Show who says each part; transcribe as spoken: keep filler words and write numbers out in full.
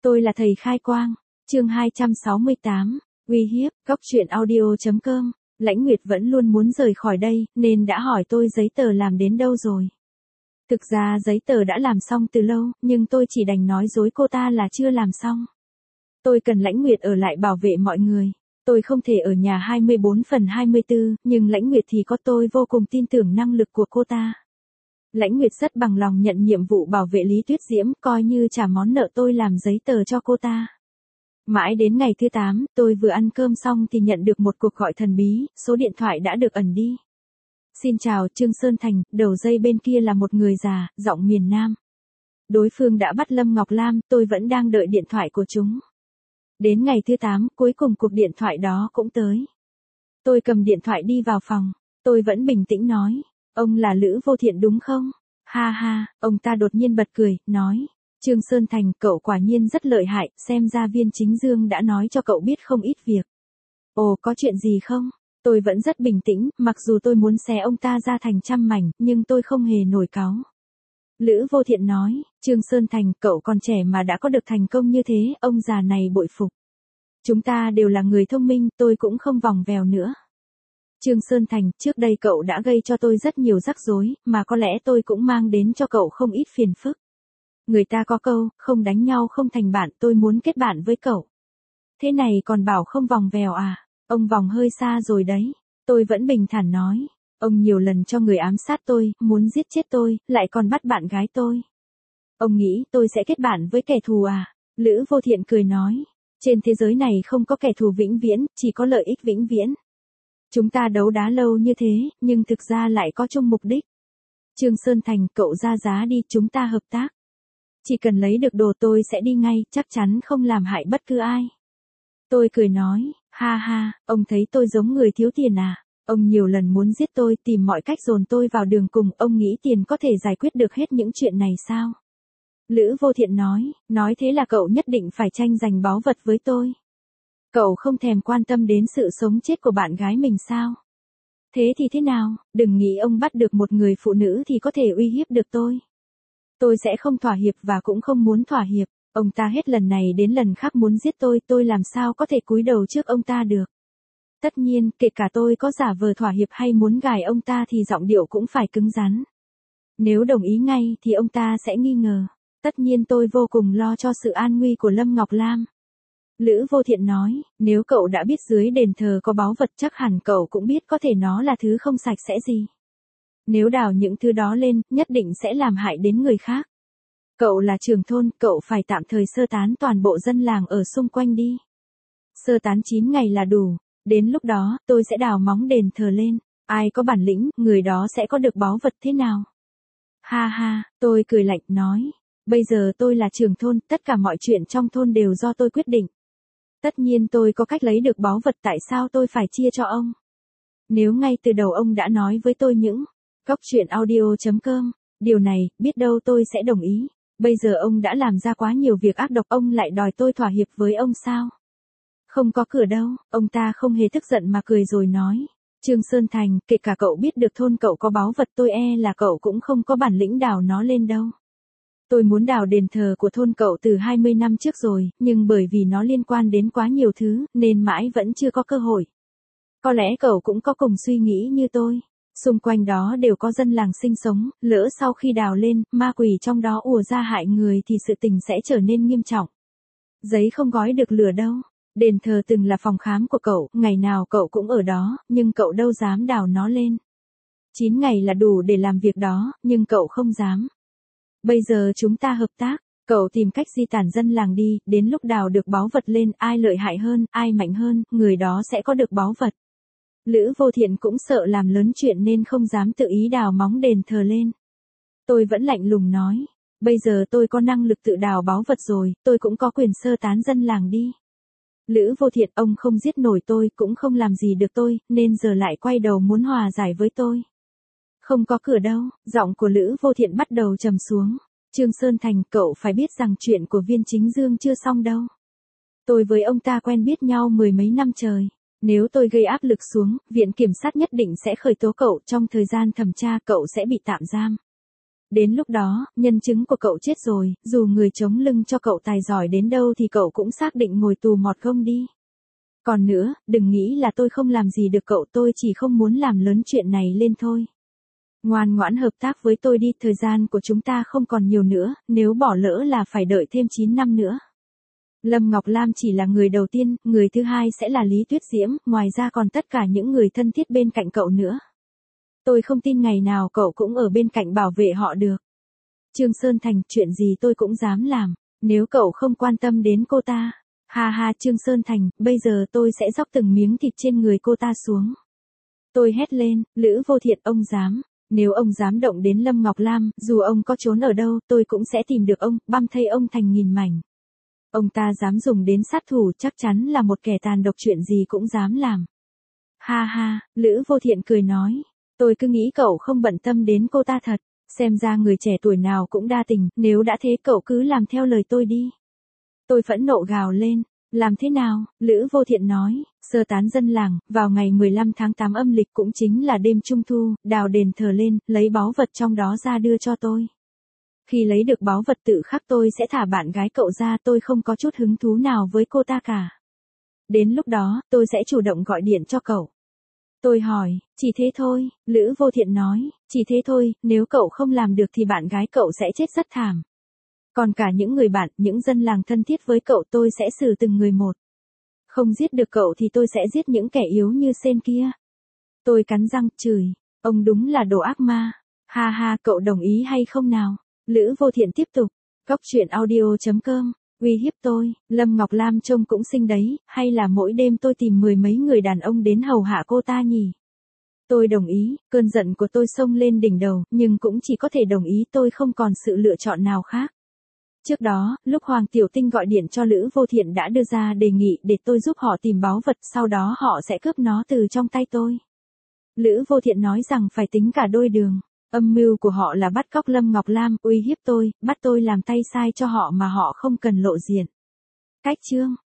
Speaker 1: Tôi là thầy khai quang. Chương hai trăm sáu mươi tám, uy hiếp. Góc truyện audio.com. Lãnh Nguyệt vẫn luôn muốn rời khỏi đây, nên đã hỏi tôi giấy tờ làm đến đâu rồi. Thực ra giấy tờ đã làm xong từ lâu, nhưng tôi chỉ đành nói dối cô ta là chưa làm xong. Tôi cần Lãnh Nguyệt ở lại bảo vệ mọi người. Tôi không thể ở nhà hai mươi bốn phần hai mươi tư, nhưng Lãnh Nguyệt thì có, tôi vô cùng tin tưởng năng lực của cô ta. Lãnh Nguyệt rất bằng lòng nhận nhiệm vụ bảo vệ Lý Tuyết Diễm, coi như trả món nợ tôi làm giấy tờ cho cô ta. Mãi đến ngày thứ tám, tôi vừa ăn cơm xong thì nhận được một cuộc gọi thần bí, số điện thoại đã được ẩn đi. Xin chào, Trương Sơn Thành, đầu dây bên kia là một người già, giọng miền Nam. Đối phương đã bắt Lâm Ngọc Lam, tôi vẫn đang đợi điện thoại của chúng. Đến ngày thứ tám, cuối cùng cuộc điện thoại đó cũng tới. Tôi cầm điện thoại đi vào phòng, tôi vẫn bình tĩnh nói, ông là Lữ Vô Thiện đúng không? Ha ha, ông ta đột nhiên bật cười, nói, Trương Sơn Thành, cậu quả nhiên rất lợi hại, xem ra Viên Chính Dương đã nói cho cậu biết không ít việc. Ồ, có chuyện gì không? Tôi vẫn rất bình tĩnh, mặc dù tôi muốn xé ông ta ra thành trăm mảnh, nhưng tôi không hề nổi cáu. Lữ Vô Thiện nói, Trương Sơn Thành, cậu còn trẻ mà đã có được thành công như thế, ông già này bội phục. Chúng ta đều là người thông minh, tôi cũng không vòng vèo nữa. Trương Sơn Thành, trước đây cậu đã gây cho tôi rất nhiều rắc rối, mà có lẽ tôi cũng mang đến cho cậu không ít phiền phức. Người ta có câu, không đánh nhau không thành bạn, tôi muốn kết bạn với cậu. Thế này còn bảo không vòng vèo à? Ông vòng hơi xa rồi đấy. Tôi vẫn bình thản nói. Ông nhiều lần cho người ám sát tôi, muốn giết chết tôi, lại còn bắt bạn gái tôi. Ông nghĩ tôi sẽ kết bạn với kẻ thù à? Lữ Vô Thiện cười nói. Trên thế giới này không có kẻ thù vĩnh viễn, chỉ có lợi ích vĩnh viễn. Chúng ta đấu đá lâu như thế, nhưng thực ra lại có chung mục đích. Trương Sơn Thành, cậu ra giá đi, chúng ta hợp tác. Chỉ cần lấy được đồ tôi sẽ đi ngay, chắc chắn không làm hại bất cứ ai. Tôi cười nói, ha ha, ông thấy tôi giống người thiếu tiền à? Ông nhiều lần muốn giết tôi, tìm mọi cách dồn tôi vào đường cùng, ông nghĩ tiền có thể giải quyết được hết những chuyện này sao? Lữ Vô Thiện nói, nói thế là cậu nhất định phải tranh giành báu vật với tôi. Cậu không thèm quan tâm đến sự sống chết của bạn gái mình sao? Thế thì thế nào, đừng nghĩ ông bắt được một người phụ nữ thì có thể uy hiếp được tôi. Tôi sẽ không thỏa hiệp và cũng không muốn thỏa hiệp, ông ta hết lần này đến lần khác muốn giết tôi, tôi làm sao có thể cúi đầu trước ông ta được. Tất nhiên, kể cả tôi có giả vờ thỏa hiệp hay muốn gài ông ta thì giọng điệu cũng phải cứng rắn. Nếu đồng ý ngay thì ông ta sẽ nghi ngờ. Tất nhiên tôi vô cùng lo cho sự an nguy của Lâm Ngọc Lam. Lữ Vô Thiện nói, nếu cậu đã biết dưới đền thờ có báu vật chắc hẳn cậu cũng biết có thể nó là thứ không sạch sẽ gì. Nếu đào những thứ đó lên, nhất định sẽ làm hại đến người khác. Cậu là trưởng thôn, cậu phải tạm thời sơ tán toàn bộ dân làng ở xung quanh đi. Sơ tán chín ngày là đủ, đến lúc đó, tôi sẽ đào móng đền thờ lên. Ai có bản lĩnh, người đó sẽ có được báu vật thế nào? Ha ha, tôi cười lạnh nói. Bây giờ tôi là trưởng thôn, tất cả mọi chuyện trong thôn đều do tôi quyết định. Tất nhiên tôi có cách lấy được báu vật, tại sao tôi phải chia cho ông? Nếu ngay từ đầu ông đã nói với tôi những góc truyện audio.com, điều này, biết đâu tôi sẽ đồng ý. Bây giờ ông đã làm ra quá nhiều việc ác độc, ông lại đòi tôi thỏa hiệp với ông sao? Không có cửa đâu, ông ta không hề tức giận mà cười rồi nói. Trương Sơn Thành, kể cả cậu biết được thôn cậu có báu vật, tôi e là cậu cũng không có bản lĩnh đào nó lên đâu. Tôi muốn đào đền thờ của thôn cậu từ hai mươi năm trước rồi, nhưng bởi vì nó liên quan đến quá nhiều thứ, nên mãi vẫn chưa có cơ hội. Có lẽ cậu cũng có cùng suy nghĩ như tôi. Xung quanh đó đều có dân làng sinh sống, lỡ sau khi đào lên, ma quỷ trong đó ùa ra hại người thì sự tình sẽ trở nên nghiêm trọng. Giấy không gói được lửa đâu. Đền thờ từng là phòng khám của cậu, ngày nào cậu cũng ở đó, nhưng cậu đâu dám đào nó lên. chín ngày là đủ để làm việc đó, nhưng cậu không dám. Bây giờ chúng ta hợp tác, cậu tìm cách di tản dân làng đi, đến lúc đào được báu vật lên, ai lợi hại hơn, ai mạnh hơn, người đó sẽ có được báu vật. Lữ Vô Thiện cũng sợ làm lớn chuyện nên không dám tự ý đào móng đền thờ lên. Tôi vẫn lạnh lùng nói, bây giờ tôi có năng lực tự đào báu vật rồi, tôi cũng có quyền sơ tán dân làng đi. Lữ Vô Thiện, ông không giết nổi tôi, cũng không làm gì được tôi, nên giờ lại quay đầu muốn hòa giải với tôi. Không có cửa đâu, giọng của Lữ Vô Thiện bắt đầu trầm xuống. Trương Sơn Thành, cậu phải biết rằng chuyện của Viên Chính Dương chưa xong đâu. Tôi với ông ta quen biết nhau mười mấy năm trời. Nếu tôi gây áp lực xuống, viện kiểm sát nhất định sẽ khởi tố cậu, trong thời gian thẩm tra cậu sẽ bị tạm giam. Đến lúc đó, nhân chứng của cậu chết rồi, dù người chống lưng cho cậu tài giỏi đến đâu thì cậu cũng xác định ngồi tù mọt gông đi. Còn nữa, đừng nghĩ là tôi không làm gì được cậu, tôi chỉ không muốn làm lớn chuyện này lên thôi. Ngoan ngoãn hợp tác với tôi đi, thời gian của chúng ta không còn nhiều nữa, nếu bỏ lỡ là phải đợi thêm chín năm nữa. Lâm Ngọc Lam chỉ là người đầu tiên, người thứ hai sẽ là Lý Tuyết Diễm, ngoài ra còn tất cả những người thân thiết bên cạnh cậu nữa. Tôi không tin ngày nào cậu cũng ở bên cạnh bảo vệ họ được. Trương Sơn Thành, chuyện gì tôi cũng dám làm, nếu cậu không quan tâm đến cô ta. Ha ha Trương Sơn Thành, bây giờ tôi sẽ dóc từng miếng thịt trên người cô ta xuống. Tôi hét lên, Lữ Vô Thiện, ông dám. Nếu ông dám động đến Lâm Ngọc Lam, dù ông có trốn ở đâu, tôi cũng sẽ tìm được ông, băm thây ông thành nghìn mảnh. Ông ta dám dùng đến sát thủ, chắc chắn là một kẻ tàn độc, chuyện gì cũng dám làm. Ha ha, Lữ Vô Thiện cười nói. Tôi cứ nghĩ cậu không bận tâm đến cô ta thật, xem ra người trẻ tuổi nào cũng đa tình, nếu đã thế cậu cứ làm theo lời tôi đi. Tôi phẫn nộ gào lên, làm thế nào, Lữ Vô Thiện nói, sơ tán dân làng, vào ngày mười lăm tháng tám âm lịch cũng chính là đêm trung thu, đào đền thờ lên, lấy báu vật trong đó ra đưa cho tôi. Khi lấy được báu vật tự khắc tôi sẽ thả bạn gái cậu ra, tôi không có chút hứng thú nào với cô ta cả. Đến lúc đó, tôi sẽ chủ động gọi điện cho cậu. Tôi hỏi, chỉ thế thôi, Lữ Vô Thiện nói, chỉ thế thôi, nếu cậu không làm được thì bạn gái cậu sẽ chết rất thảm. Còn cả những người bạn, những dân làng thân thiết với cậu tôi sẽ xử từng người một. Không giết được cậu thì tôi sẽ giết những kẻ yếu như Sen kia. Tôi cắn răng, chửi, ông đúng là đồ ác ma. Ha ha, cậu đồng ý hay không nào? Lữ Vô Thiện tiếp tục, Cóc truyện audio chấm com, uy hiếp tôi, Lâm Ngọc Lam trông cũng xinh đấy, hay là mỗi đêm tôi tìm mười mấy người đàn ông đến hầu hạ cô ta nhỉ? Tôi đồng ý, cơn giận của tôi xông lên đỉnh đầu, nhưng cũng chỉ có thể đồng ý, tôi không còn sự lựa chọn nào khác. Trước đó, lúc Hoàng Tiểu Tinh gọi điện cho Lữ Vô Thiện đã đưa ra đề nghị để tôi giúp họ tìm báu vật, sau đó họ sẽ cướp nó từ trong tay tôi. Lữ Vô Thiện nói rằng phải tính cả đôi đường. Âm mưu của họ là bắt cóc Lâm Ngọc Lam, uy hiếp tôi, bắt tôi làm tay sai cho họ mà họ không cần lộ diện. Cách chương